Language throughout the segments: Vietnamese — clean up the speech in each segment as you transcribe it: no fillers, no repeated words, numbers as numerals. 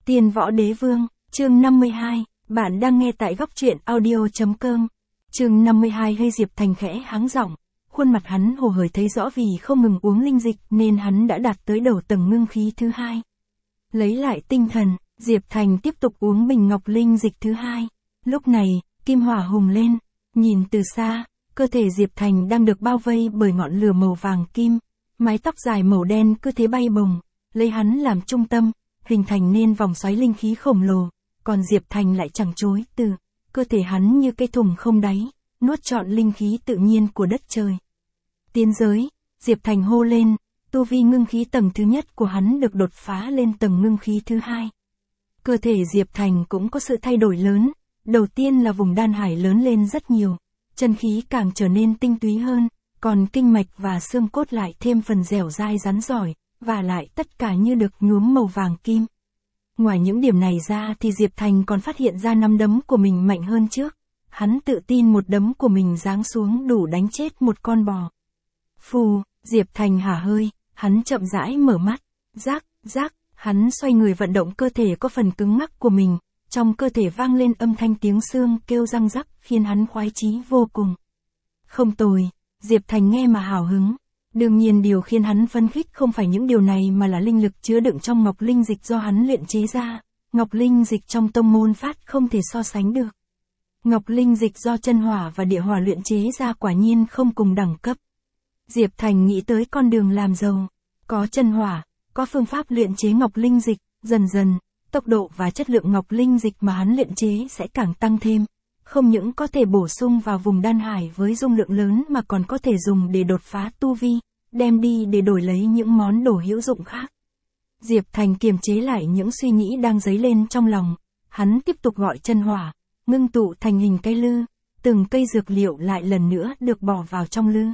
Tiên Võ Đế Vương, chương 52, bạn đang nghe tại góc truyện audio.com. Chương 52 hơi Diệp Thành khẽ hắng giọng, khuôn mặt hắn hồ hởi thấy rõ vì không ngừng uống linh dịch nên hắn đã đạt tới đầu tầng ngưng khí thứ hai. Lấy lại tinh thần, Diệp Thành tiếp tục uống bình ngọc linh dịch thứ hai. Lúc này, kim hỏa hùng lên, nhìn từ xa, cơ thể Diệp Thành đang được bao vây bởi ngọn lửa màu vàng kim, mái tóc dài màu đen cứ thế bay bồng, lấy hắn làm trung tâm, hình thành nên vòng xoáy linh khí khổng lồ, còn Diệp Thành lại chẳng chối từ, cơ thể hắn như cái thùng không đáy, nuốt trọn linh khí tự nhiên của đất trời. Tiên giới, Diệp Thành hô lên, tu vi ngưng khí tầng thứ nhất của hắn được đột phá lên tầng ngưng khí thứ hai. Cơ thể Diệp Thành cũng có sự thay đổi lớn, đầu tiên là vùng đan hải lớn lên rất nhiều, chân khí càng trở nên tinh túy hơn, còn kinh mạch và xương cốt lại thêm phần dẻo dai rắn giỏi, và lại tất cả như được nhuốm màu vàng kim. Ngoài những điểm này ra thì Diệp Thành còn phát hiện ra nắm đấm của mình mạnh hơn trước. Hắn tự tin một đấm của mình giáng xuống đủ đánh chết một con bò. Phù, Diệp Thành hả hơi, hắn chậm rãi mở mắt, rác, hắn xoay người vận động cơ thể có phần cứng ngắc của mình, trong cơ thể vang lên âm thanh tiếng xương kêu răng rắc khiến hắn khoái chí vô cùng. Không tồi, Diệp Thành nghe mà hào hứng. Đương nhiên điều khiến hắn phấn khích không phải những điều này mà là linh lực chứa đựng trong ngọc linh dịch do hắn luyện chế ra. Ngọc linh dịch trong tông môn phát không thể so sánh được. Ngọc linh dịch do chân hỏa và địa hỏa luyện chế ra quả nhiên không cùng đẳng cấp. Diệp Thành nghĩ tới con đường làm giàu. Có chân hỏa, có phương pháp luyện chế ngọc linh dịch, dần dần, tốc độ và chất lượng ngọc linh dịch mà hắn luyện chế sẽ càng tăng thêm. Không những có thể bổ sung vào vùng đan hải với dung lượng lớn mà còn có thể dùng để đột phá tu vi, đem đi để đổi lấy những món đồ hữu dụng khác. Diệp Thành kiềm chế lại những suy nghĩ đang dấy lên trong lòng, hắn tiếp tục gọi chân hỏa, ngưng tụ thành hình cây lư, từng cây dược liệu lại lần nữa được bỏ vào trong lư.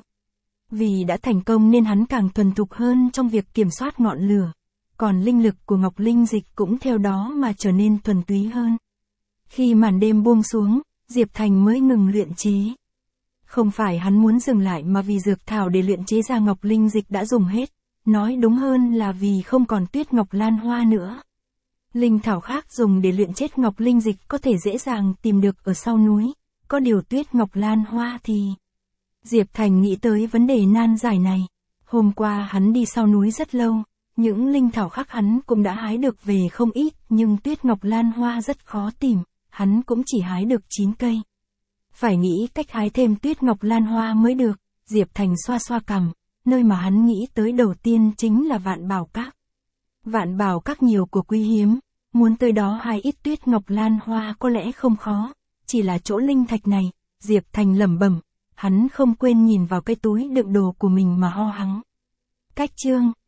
Vì đã thành công nên hắn càng thuần thục hơn trong việc kiểm soát ngọn lửa, còn linh lực của ngọc linh dịch cũng theo đó mà trở nên thuần túy hơn. Khi màn đêm buông xuống, Diệp Thành mới ngừng luyện chế. Không phải hắn muốn dừng lại mà vì dược thảo để luyện chế ra ngọc linh dịch đã dùng hết, nói đúng hơn là vì không còn tuyết ngọc lan hoa nữa. Linh thảo khác dùng để luyện chế ngọc linh dịch có thể dễ dàng tìm được ở sau núi, có điều tuyết ngọc lan hoa thì... Diệp Thành nghĩ tới vấn đề nan giải này. Hôm qua hắn đi sau núi rất lâu, những linh thảo khác hắn cũng đã hái được về không ít, nhưng tuyết ngọc lan hoa rất khó tìm, hắn cũng chỉ hái được 9 cây. Phải nghĩ cách hái thêm tuyết ngọc lan hoa mới được. Diệp Thành xoa xoa cằm, nơi mà hắn nghĩ tới đầu tiên chính là Vạn Bảo Các. Vạn Bảo Các nhiều của quý hiếm, muốn tới đó hái ít tuyết ngọc lan hoa có lẽ không khó, chỉ là chỗ linh thạch này. Diệp Thành lẩm bẩm, hắn không quên nhìn vào cái túi đựng đồ của mình mà ho hắng. Cách chương